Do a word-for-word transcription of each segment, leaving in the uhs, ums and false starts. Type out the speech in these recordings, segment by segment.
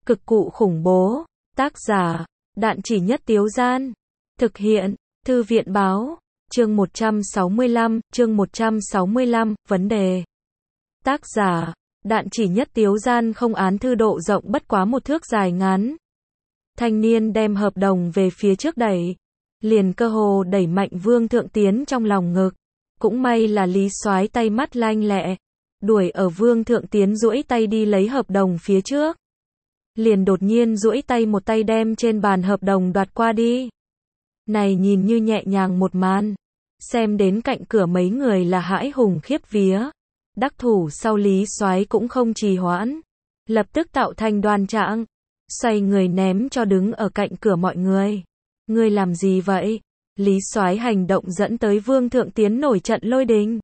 Cực cụ khủng bố. Tác giả, Đạn Chỉ Nhất Tiếu Gian. Thực hiện, Thư viện Báo. Chương một trăm sáu mươi lăm, chương một trăm sáu mươi lăm, vấn đề. Tác giả, Đạn Chỉ Nhất Tiếu Gian. Không án thư độ rộng bất quá một thước dài ngắn. Thanh niên đem hợp đồng về phía trước đẩy. Liền cơ hồ đẩy mạnh Vương Thượng Tiến trong lòng ngực. Cũng may là Lý Soái tay mắt lanh lẹ. Đuổi ở Vương Thượng Tiến duỗi tay đi lấy hợp đồng phía trước. Liền đột nhiên duỗi tay một tay đem trên bàn hợp đồng đoạt qua đi. Này nhìn như nhẹ nhàng một màn. Xem đến cạnh cửa mấy người là hãi hùng khiếp vía. Đắc thủ sau Lý Soái cũng không trì hoãn. Lập tức tạo thành đoàn trạng. Xoay người ném cho đứng ở cạnh cửa mọi người. Ngươi làm gì vậy? Lý Soái hành động dẫn tới Vương Thượng Tiến nổi trận lôi đình.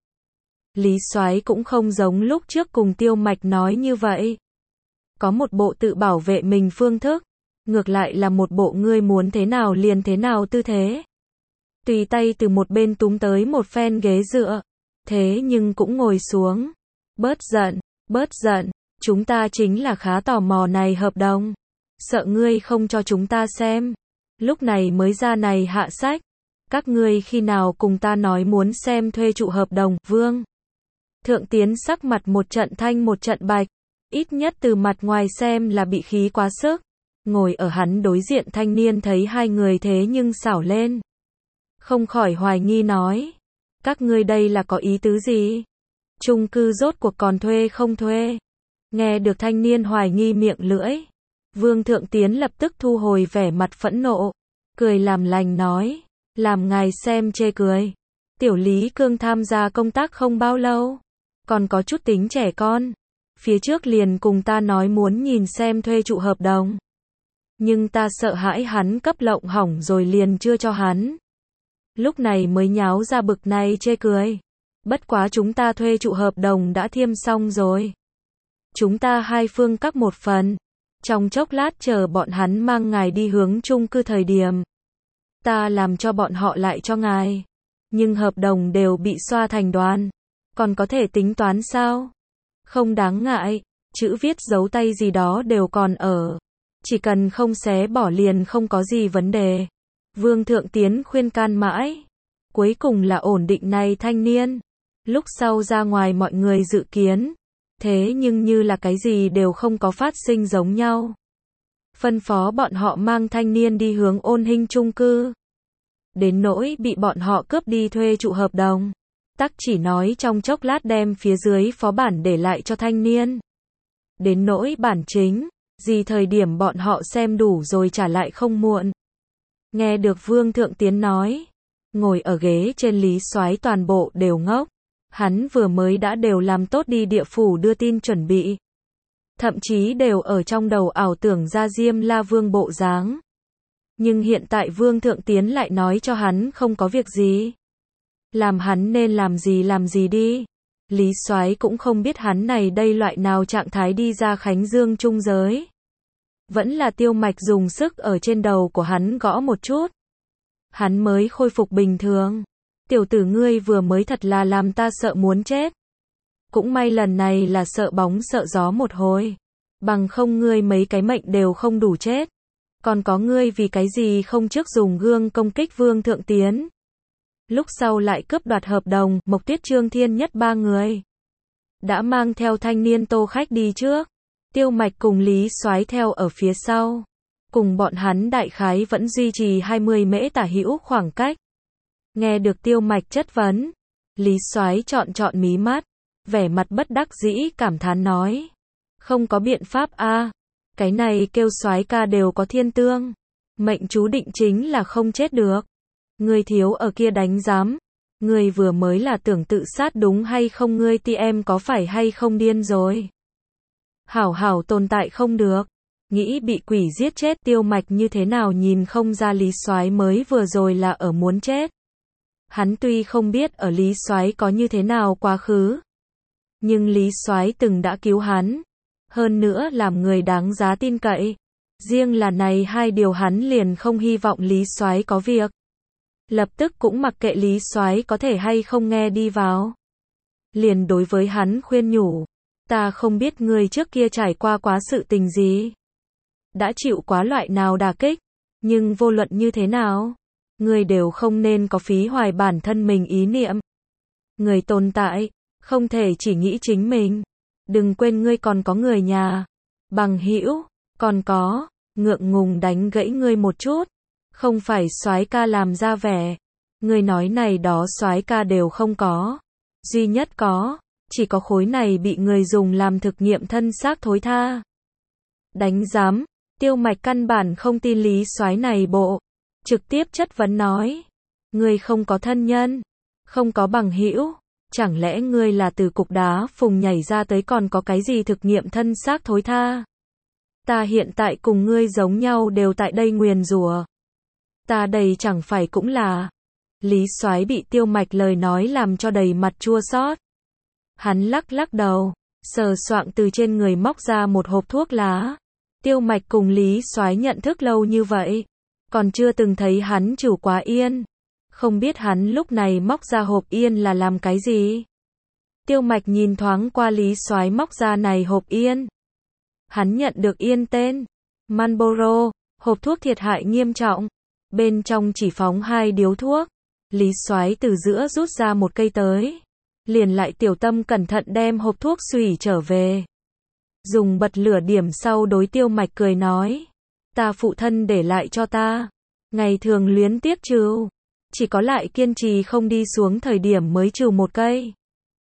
Lý Soái cũng không giống lúc trước cùng Tiêu Mạch nói như vậy. Có một bộ tự bảo vệ mình phương thức. Ngược lại là một bộ ngươi muốn thế nào liền thế nào tư thế. Tùy tay từ một bên túm tới một phen ghế dựa. Thế nhưng cũng ngồi xuống. Bớt giận, bớt giận. Chúng ta chính là khá tò mò này hợp đồng. Sợ ngươi không cho chúng ta xem. Lúc này mới ra này hạ sách. Các ngươi khi nào cùng ta nói muốn xem thuê trụ hợp đồng, Vương Thượng Tiến sắc mặt một trận thanh một trận bạch. Ít nhất từ mặt ngoài xem là bị khí quá sức. Ngồi ở hắn đối diện thanh niên thấy hai người thế nhưng xảo lên. Không khỏi hoài nghi nói. Các ngươi đây là có ý tứ gì? Chung cư rốt cuộc còn thuê không thuê? Nghe được thanh niên hoài nghi miệng lưỡi. Vương Thượng Tiến lập tức thu hồi vẻ mặt phẫn nộ. Cười làm lành nói. Làm ngài xem chê cười. Tiểu Lý Cương tham gia công tác không bao lâu. Còn có chút tính trẻ con. Phía trước liền cùng ta nói muốn nhìn xem thuê trụ hợp đồng. Nhưng ta sợ hãi hắn cấp lộng hỏng rồi liền chưa cho hắn. Lúc này mới nháo ra bực này chê cười. Bất quá chúng ta thuê trụ hợp đồng đã thiêm xong rồi. Chúng ta hai phương các một phần. Trong chốc lát chờ bọn hắn mang ngài đi hướng chung cư thời điểm. Ta làm cho bọn họ lại cho ngài. Nhưng hợp đồng đều bị xoa thành đoàn. Còn có thể tính toán sao? Không đáng ngại. Chữ viết dấu tay gì đó đều còn ở. Chỉ cần không xé bỏ liền không có gì vấn đề. Vương Thượng Tiến khuyên can mãi. Cuối cùng là ổn định này thanh niên. Lúc sau ra ngoài mọi người dự kiến. Thế nhưng như là cái gì đều không có phát sinh giống nhau. Phân phó bọn họ mang thanh niên đi hướng Ôn Hinh chung cư. Đến nỗi bị bọn họ cướp đi thuê trụ hợp đồng. Tắc chỉ nói trong chốc lát đem phía dưới phó bản để lại cho thanh niên. Đến nỗi bản chính, gì thời điểm bọn họ xem đủ rồi trả lại không muộn. Nghe được Vương Thượng Tiến nói. Ngồi ở ghế trên Lý Soái toàn bộ đều ngốc. Hắn vừa mới đã đều làm tốt đi địa phủ đưa tin chuẩn bị. Thậm chí đều ở trong đầu ảo tưởng ra Diêm La Vương bộ dáng. Nhưng hiện tại Vương Thượng Tiến lại nói cho hắn không có việc gì. Làm hắn nên làm gì làm gì đi. Lý Soái cũng không biết hắn này đây loại nào trạng thái đi ra Khánh Dương trung giới. Vẫn là Tiêu Mạch dùng sức ở trên đầu của hắn gõ một chút. Hắn mới khôi phục bình thường. Tiểu tử ngươi vừa mới thật là làm ta sợ muốn chết. Cũng may lần này là sợ bóng sợ gió một hồi. Bằng không ngươi mấy cái mệnh đều không đủ chết. Còn có ngươi vì cái gì không trước dùng gương công kích Vương Thượng Tiến. Lúc sau lại cướp đoạt hợp đồng, Mộc Tuyết Trương Thiên Nhất ba người. Đã mang theo thanh niên Tô Khách đi trước. Tiêu Mạch cùng Lý Soái theo ở phía sau. Cùng bọn hắn đại khái vẫn duy trì hai mươi mễ tả hữu khoảng cách. Nghe được Tiêu Mạch chất vấn. Lý Soái trọn trọn mí mắt. Vẻ mặt bất đắc dĩ cảm thán nói. Không có biện pháp a. Cái này kêu Soái ca đều có thiên tương. Mệnh chú định chính là không chết được. Ngươi thiếu ở kia đánh giám. Ngươi vừa mới là tưởng tự sát đúng hay không, ngươi ti em có phải hay không điên rồi. Hảo hảo tồn tại không được. Nghĩ bị quỷ giết chết. Tiêu Mạch như thế nào nhìn không ra Lý Soái mới vừa rồi là ở muốn chết. Hắn tuy không biết ở Lý Soái có như thế nào quá khứ. Nhưng Lý Soái từng đã cứu hắn. Hơn nữa làm người đáng giá tin cậy. Riêng là này hai điều hắn liền không hy vọng Lý Soái có việc. Lập tức cũng mặc kệ Lý Soái có thể hay không nghe đi vào. Liền đối với hắn khuyên nhủ. Ta không biết ngươi trước kia trải qua quá sự tình gì. đã chịu quá loại nào đả kích, nhưng vô luận như thế nào, người đều không nên có phí hoài bản thân mình ý niệm. Người tồn tại, không thể chỉ nghĩ chính mình. Đừng quên ngươi còn có người nhà, bằng hữu, còn có, ngượng ngùng đánh gãy ngươi một chút. Không phải soái ca làm ra vẻ. Ngươi nói này đó soái ca đều không có. Duy nhất có, chỉ có khối này bị người dùng làm thực nghiệm thân xác thối tha. Đánh giám, Tiêu Mạch căn bản không tin lý soái này bộ. Trực tiếp chất vấn nói. Ngươi không có thân nhân, không có bằng hữu. Chẳng lẽ ngươi là từ cục đá phùng nhảy ra tới còn có cái gì thực nghiệm thân xác thối tha? Ta hiện tại cùng ngươi giống nhau đều tại đây nguyền rủa. Ta đây chẳng phải cũng là. Lý soái bị Tiêu Mạch lời nói làm cho đầy mặt chua xót. Hắn lắc lắc đầu, sờ soạng từ trên người móc ra một hộp thuốc lá. Tiêu Mạch cùng Lý soái nhận thức lâu như vậy, còn chưa từng thấy hắn chủ quá yên. Không biết hắn lúc này móc ra hộp yên là làm cái gì? Tiêu Mạch nhìn thoáng qua Lý soái móc ra này hộp yên. Hắn nhận được yên tên Marlboro, hộp thuốc thiệt hại nghiêm trọng. Bên trong chỉ phóng hai điếu thuốc. Lý soái từ giữa rút ra một cây tới. Liền lại tiểu tâm cẩn thận đem hộp thuốc xùy trở về. Dùng bật lửa điểm sau đối Tiêu Mạch cười nói. Ta phụ thân để lại cho ta. Ngày thường luyến tiếc trừ. Chỉ có lại kiên trì không đi xuống thời điểm mới trừ một cây.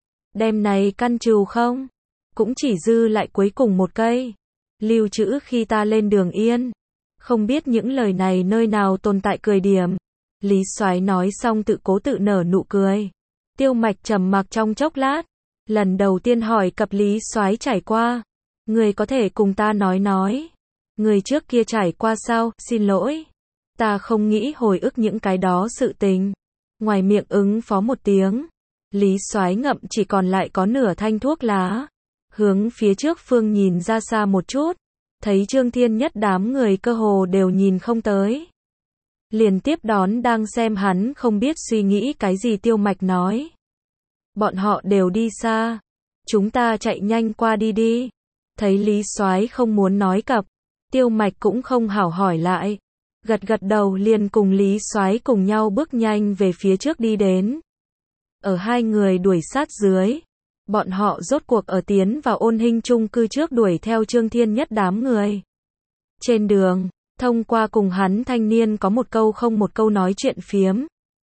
Đêm này căn trừ không? Cũng chỉ dư lại cuối cùng một cây. Lưu trữ khi ta lên đường yên. Không biết những lời này nơi nào tồn tại cười điểm. Lý soái nói xong tự cố tự nở nụ cười. Tiêu Mạch trầm mặc trong chốc lát. Lần đầu tiên hỏi cập Lý soái trải qua. Người có thể cùng ta nói nói. Người trước kia trải qua sao? Xin lỗi. Ta không nghĩ hồi ức những cái đó sự tình. Ngoài miệng ứng phó một tiếng. Lý soái ngậm chỉ còn lại có nửa thanh thuốc lá. Hướng phía trước phương nhìn ra xa một chút. Thấy Trương Thiên Nhất đám người cơ hồ đều nhìn không tới. Liền tiếp đón đang xem hắn không biết suy nghĩ cái gì Tiêu Mạch nói. Bọn họ đều đi xa. Chúng ta chạy nhanh qua đi đi. Thấy Lý soái không muốn nói cập. Tiêu Mạch cũng không hảo hỏi lại. Gật gật đầu liền cùng Lý soái cùng nhau bước nhanh về phía trước đi đến. Ở hai người đuổi sát dưới. Bọn họ rốt cuộc ở tiến vào Ôn Hinh chung cư trước đuổi theo Trương Thiên Nhất đám người. Trên đường, thông qua cùng hắn thanh niên có một câu không một câu nói chuyện phiếm.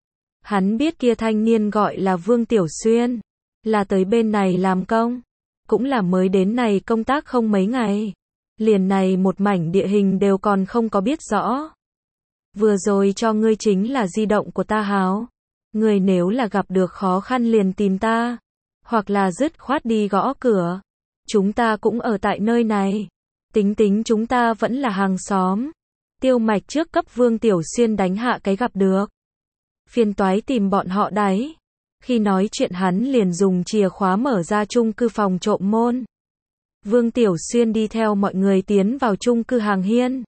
Hắn biết kia thanh niên gọi là Vương Tiểu Xuyên. Là tới bên này làm công. Cũng là mới đến này công tác không mấy ngày. Liền này một mảnh địa hình đều còn không có biết rõ. Vừa rồi cho ngươi chính là di động của ta háo. Ngươi nếu là gặp được khó khăn liền tìm ta. Hoặc là dứt khoát đi gõ cửa. Chúng ta cũng ở tại nơi này. Tính tính chúng ta vẫn là hàng xóm. Tiêu Mạch trước cấp Vương Tiểu Xuyên đánh hạ cái gặp được. Phiền toái tìm bọn họ đấy. Khi nói chuyện hắn liền dùng chìa khóa mở ra chung cư phòng trộm môn. Vương Tiểu Xuyên đi theo mọi người tiến vào chung cư hàng hiên.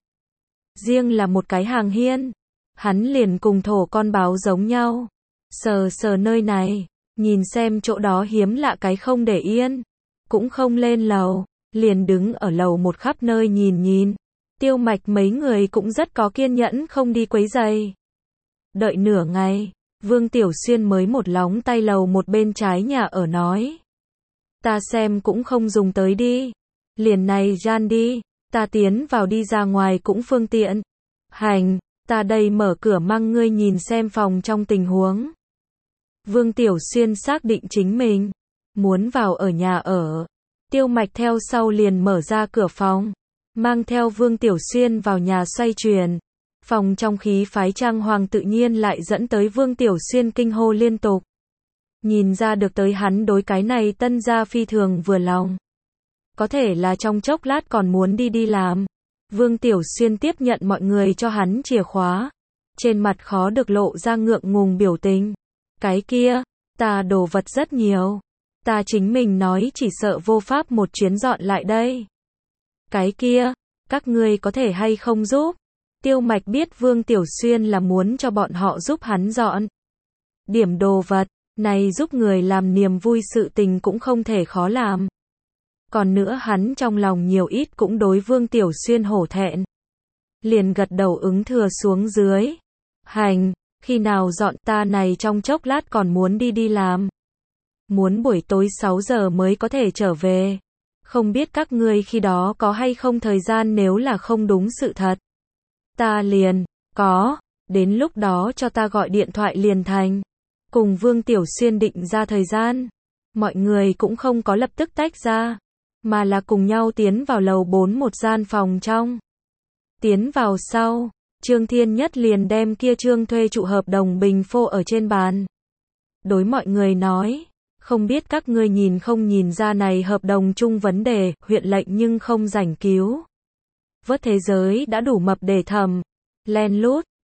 Riêng là một cái hàng hiên. Hắn liền cùng thổ con báo giống nhau. Sờ sờ nơi này. Nhìn xem chỗ đó hiếm lạ cái không để yên. Cũng không lên lầu. Liền đứng ở lầu một khắp nơi nhìn nhìn. Tiêu Mạch mấy người cũng rất có kiên nhẫn không đi quấy giày. Đợi nửa ngày. Vương Tiểu Xuyên mới một lóng tay lầu một bên trái nhà ở nói. Ta xem cũng không dùng tới đi. Liền này gian đi. Ta tiến vào đi ra ngoài cũng phương tiện. Hành, ta đây mở cửa mang ngươi nhìn xem phòng trong tình huống. Vương Tiểu Xuyên xác định chính mình muốn vào ở nhà ở. Tiêu Mạch theo sau liền mở ra cửa phòng. Mang theo Vương Tiểu Xuyên vào nhà xoay chuyển. Phòng trong khí phái trang hoàng tự nhiên lại dẫn tới Vương Tiểu Xuyên kinh hô liên tục. Nhìn ra được tới hắn đối cái này tân gia phi thường vừa lòng. Có thể là trong chốc lát còn muốn đi đi làm. Vương Tiểu Xuyên tiếp nhận mọi người cho hắn chìa khóa. Trên mặt khó được lộ ra ngượng ngùng biểu tình. Cái kia, ta đồ vật rất nhiều. Ta chính mình nói chỉ sợ vô pháp một chuyến dọn lại đây. Cái kia, các ngươi có thể hay không giúp? Tiêu Mạch biết Vương Tiểu Xuyên là muốn cho bọn họ giúp hắn dọn. Điểm đồ vật, này giúp người làm niềm vui sự tình cũng không thể khó làm. Còn nữa hắn trong lòng nhiều ít cũng đối Vương Tiểu Xuyên hổ thẹn. liền gật đầu ứng thừa xuống dưới. Hành, khi nào dọn, ta này trong chốc lát còn muốn đi đi làm. Muốn buổi tối sáu giờ mới có thể trở về. Không biết các ngươi khi đó có hay không thời gian, nếu là không đúng sự thật. Ta liền, có, đến lúc đó cho ta gọi điện thoại liền thành. Cùng Vương Tiểu Xuyên định ra thời gian. Mọi người cũng không có lập tức tách ra, mà là cùng nhau tiến vào lầu bốn một gian phòng trong. Tiến vào sau, Trương Thiên Nhất liền đem kia trương thuê trụ hợp đồng bình phô ở trên bàn. Đối mọi người nói, không biết các ngươi nhìn không nhìn ra này hợp đồng chung vấn đề, huyện lệnh nhưng không rảnh cứu vớt thế giới đã đủ mập để thầm, len lút,